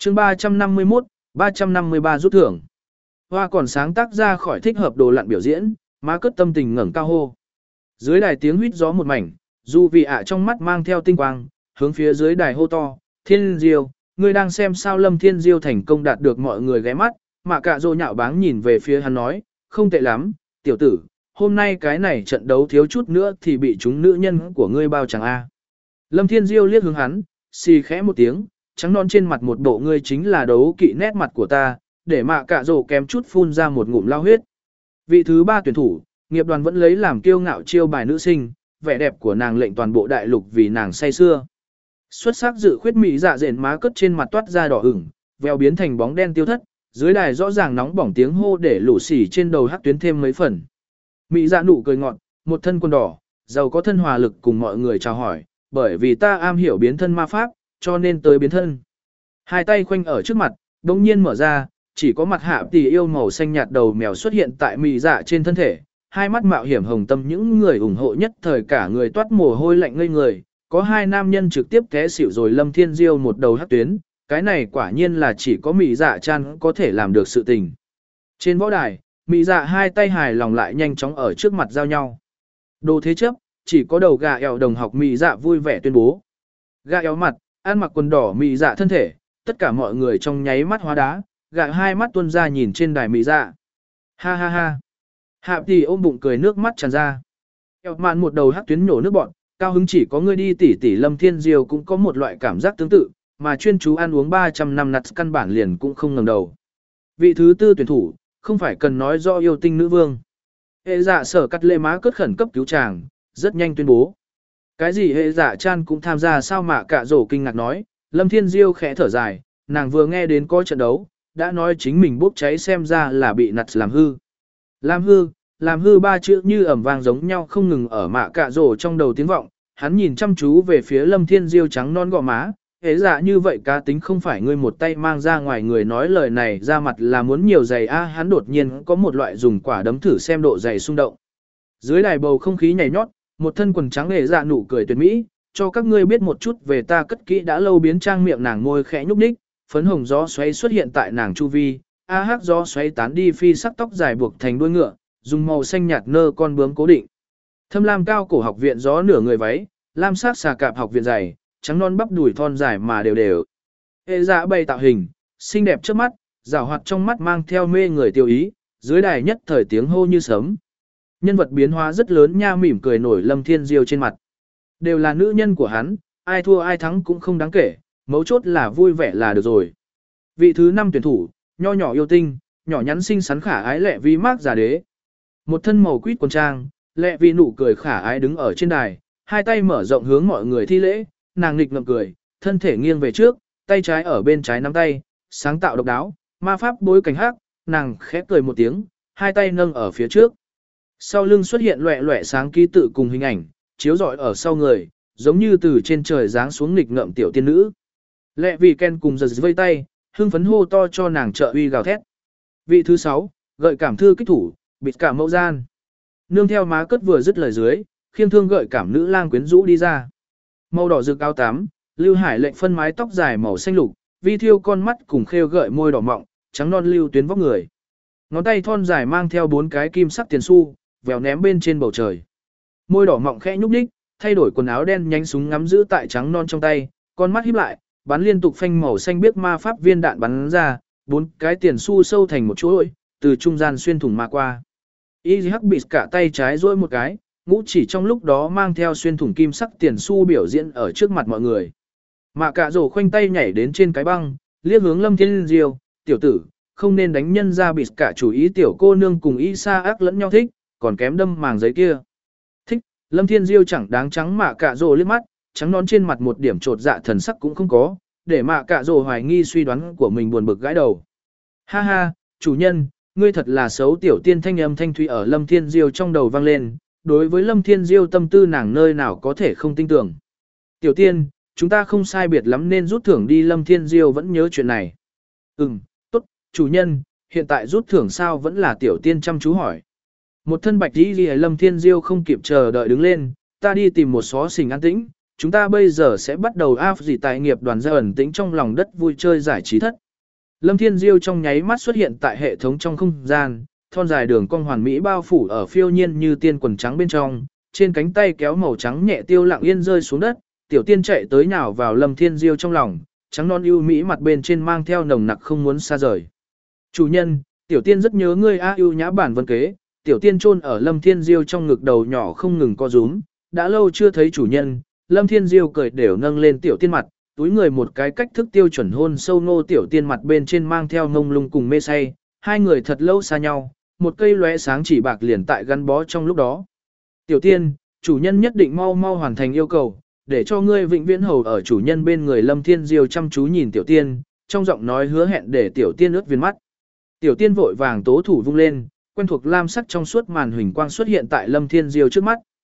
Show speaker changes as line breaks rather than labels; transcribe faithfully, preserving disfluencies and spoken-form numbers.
chương ba trăm năm mươi mốt, ba trăm năm mươi ba rút thưởng. Hoa còn sáng tác ra khỏi thích hợp đồ lặn biểu diễn, má cất tâm tình ngẩng cao hô. Dưới đài tiếng huýt gió một mảnh, dù vì ạ trong mắt mang theo tinh quang, hướng phía dưới đài hô to, Thiên Diêu, ngươi đang xem sao Lâm Thiên Diêu thành công đạt được mọi người ghé mắt, mà cả rồ nhạo báng nhìn về phía hắn nói, không tệ lắm, tiểu tử, hôm nay cái này trận đấu thiếu chút nữa thì bị chúng nữ nhân của ngươi bao chẳng a. Lâm Thiên Diêu liếc hướng hắn, xì khẽ một tiếng, trắng non trên mặt một bộ ngươi chính là đấu kỵ nét mặt của ta, để mạ cả rồ kém chút phun ra một ngụm lao huyết. Vị thứ ba tuyển thủ, nghiệp đoàn vẫn lấy làm kiêu ngạo chiêu bài nữ sinh, vẻ đẹp của nàng lệnh toàn bộ đại lục vì nàng say xưa. Xuất sắc dự khuyết mỹ dạ dện má cất trên mặt toát ra đỏ ửng, veo biến thành bóng đen tiêu thất, dưới đài rõ ràng nóng bỏng tiếng hô để lũ xỉ trên đầu hắc tuyến thêm mấy phần. Mỹ dạ nụ cười ngọt, một thân quần đỏ, giàu có thân hòa lực cùng mọi người chào hỏi, bởi vì ta am hiểu biến thân ma pháp, cho nên tới biến thân. Hai tay khoanh ở trước mặt, đống nhiên mở ra, chỉ có mặt hạ tỷ yêu màu xanh nhạt đầu mèo xuất hiện tại mỹ dạ trên thân thể, hai mắt mạo hiểm hồng tâm những người ủng hộ nhất thời cả người toát mồ hôi lạnh ngây người, có hai nam nhân trực tiếp té xỉu rồi Lâm Thiên Diêu một đầu hắc tuyến, cái này quả nhiên là chỉ có mỹ dạ chan có thể làm được sự tình. Trên võ đài, mỹ dạ hai tay hài lòng lại nhanh chóng ở trước mặt giao nhau. Đồ thế chấp, chỉ có đầu gà eo đồng học mỹ dạ vui vẻ tuyên bố. Gà eo mặt, ăn mặc quần đỏ mỹ dạ thân thể, tất cả mọi người trong nháy mắt hóa đá, gà hai mắt tuôn ra nhìn trên đài mỹ dạ. Ha ha ha. Hạ tỷ ôm bụng cười nước mắt tràn ra. Eo mạn một đầu hắc tuyến nổ nước bọn, cao hứng chỉ có ngươi đi tỉ tỉ Lâm Thiên Diêu cũng có một loại cảm giác tương tự, mà chuyên chú ăn uống ba trăm năm nặt căn bản liền cũng không ngẩng đầu. Vị thứ tư tuyển thủ, không phải cần nói do yêu tinh nữ vương. Hệ dạ sở cắt lệ má cất khẩn cấp cứu chàng, rất nhanh tuyên bố. Cái gì hệ dạ chan cũng tham gia sao mà cả rổ kinh ngạc nói, Lâm Thiên Diêu khẽ thở dài, nàng vừa nghe đến có trận đấu, đã nói chính mình bốc cháy xem ra là bị nặt làm hư. Làm hư, làm hư ba chữ như ẩm vang giống nhau không ngừng ở mạ cạ rổ trong đầu tiếng vọng, hắn nhìn chăm chú về phía Lâm Thiên Diêu trắng non gò má, hễ dạ như vậy cá tính không phải ngươi một tay mang ra ngoài người nói lời này ra mặt là muốn nhiều giày a hắn đột nhiên có một loại dùng quả đấm thử xem độ dày xung động. Dưới đài bầu không khí nhảy nhót, một thân quần trắng hễ dạ nụ cười tuyệt mỹ, cho các ngươi biết một chút về ta cất kỹ đã lâu biến trang miệng nàng môi khẽ nhúc nhích, phấn hồng gió xoáy xuất hiện tại nàng chu vi, a hắc gió xoáy tán đi phi sắc tóc dài buộc thành đuôi ngựa, dùng màu xanh nhạt nơ con bướm cố định. Thâm lam cao cổ học viện gió nửa người váy, lam sắc xà cạp học viện dày, trắng non bắp đùi thon dài mà đều đều. Hệ dạ bày tạo hình, xinh đẹp trước mắt, rào hoạt trong mắt mang theo mê người tiêu ý, dưới đài nhất thời tiếng hô như sấm. Nhân vật biến hóa rất lớn nha mỉm cười nổi Lâm Thiên Diêu trên mặt. Đều là nữ nhân của hắn, ai thua ai thắng cũng không đáng kể, mấu chốt là vui vẻ là được rồi. Vị thứ năm tuyển thủ, nho nhỏ yêu tinh, nhỏ nhắn xinh xắn khả ái lệ vi mác giả đế. Một thân màu quýt quần trang, lệ vi nụ cười khả ái đứng ở trên đài, hai tay mở rộng hướng mọi người thi lễ, nàng nghịch ngợm cười, thân thể nghiêng về trước, tay trái ở bên trái nắm tay, sáng tạo độc đáo, ma pháp bối cảnh hắc, nàng khẽ cười một tiếng, hai tay nâng ở phía trước. Sau lưng xuất hiện loẻ loẻ sáng ký tự cùng hình ảnh, chiếu rọi ở sau người, giống như từ trên trời giáng xuống nghịch ngợm tiểu tiên nữ. Lệ vì Ken cùng giật vây tay, hưng phấn hô to cho nàng trợ uy gào thét. Vị thứ sáu, gợi cảm thư kích thủ, bịt cả mẫu gian. Nương theo má cất vừa dứt lời dưới, khiêng thương gợi cảm nữ lang quyến rũ đi ra. Màu đỏ rực áo tám, Lưu Hải lệnh phân mái tóc dài màu xanh lục, vi thiêu con mắt cùng khêu gợi môi đỏ mọng, trắng non lưu tuyến vóc người. Ngón tay thon dài mang theo bốn cái kim sắc tiền xu, vèo ném bên trên bầu trời. Môi đỏ mọng khẽ nhúc nhích, thay đổi quần áo đen nhánh súng ngắm giữ tại trắng non trong tay, con mắt híp lại, bắn liên tục phanh màu xanh biếc ma pháp viên đạn bắn ra, bốn cái tiền xu sâu thành một chuỗi, từ trung gian xuyên thủng mà qua. Y hắc bị cả tay trái duỗi một cái, ngũ chỉ trong lúc đó mang theo xuyên thủng kim sắc tiền xu biểu diễn ở trước mặt mọi người. Mạ cả rổ khoanh tay nhảy đến trên cái băng, liếc hướng Lâm Thiên Diêu, tiểu tử, không nên đánh nhân ra bị cả chủ ý tiểu cô nương cùng y sa ác lẫn nhau thích, còn kém đâm màng giấy kia. Thích, Lâm Thiên Diêu chẳng đáng trắng mạ cả rổ liếc mắt, trắng nón trên mặt một điểm trột dạ thần sắc cũng không có, để mạ cả rổ hoài nghi suy đoán của mình buồn bực gãi đầu. Ha ha, chủ nhân, ngươi thật là xấu tiểu tiên thanh âm thanh thủy ở Lâm Thiên Diêu trong đầu vang lên, đối với Lâm Thiên Diêu tâm tư nàng nơi nào có thể không tin tưởng. Tiểu tiên, chúng ta không sai biệt lắm nên rút thưởng đi Lâm Thiên Diêu vẫn nhớ chuyện này. Ừm, tốt, chủ nhân, hiện tại rút thưởng sao vẫn là tiểu tiên chăm chú hỏi. Một thân bạch đi ghi Lâm Thiên Diêu không kịp chờ đợi đứng lên, ta đi tìm một xó xỉnh an tĩnh, chúng ta bây giờ sẽ bắt đầu áp gì tài nghiệp đoàn gia ẩn tĩnh trong lòng đất vui chơi giải trí thất. Lâm Thiên Diêu trong nháy mắt xuất hiện tại hệ thống trong không gian, thon dài đường cong hoàn mỹ bao phủ ở phiêu nhiên như tiên quần trắng bên trong, trên cánh tay kéo màu trắng nhẹ tiêu lặng yên rơi xuống đất, tiểu tiên chạy tới nhào vào Lâm Thiên Diêu trong lòng, trắng non ưu mỹ mặt bên trên mang theo nồng nặc không muốn xa rời. Chủ nhân, tiểu tiên rất nhớ ngươi a ưu nhã bản vân kế, tiểu tiên chôn ở Lâm Thiên Diêu trong ngực đầu nhỏ không ngừng co rúm, đã lâu chưa thấy chủ nhân, Lâm Thiên Diêu cười đều nâng lên tiểu tiên mặt, túi người một cái cách thức tiêu chuẩn hôn sâu nô tiểu tiên mặt bên trên mang theo ngông lung cùng mê say, hai người thật lâu xa nhau, một cây lóe sáng chỉ bạc liền tại gắn bó trong lúc đó. Tiểu tiên, chủ nhân nhất định mau mau hoàn thành yêu cầu, để cho ngươi vĩnh viễn hầu ở chủ nhân bên người. Lâm Thiên Diêu chăm chú nhìn tiểu tiên, trong giọng nói hứa hẹn để tiểu tiên ướt viên mắt. Tiểu tiên vội vàng tố thủ vung lên, quen thuộc lam sắc trong suốt màn huỳnh quang xuất hiện tại Lâm Thiên Diêu trước mắt.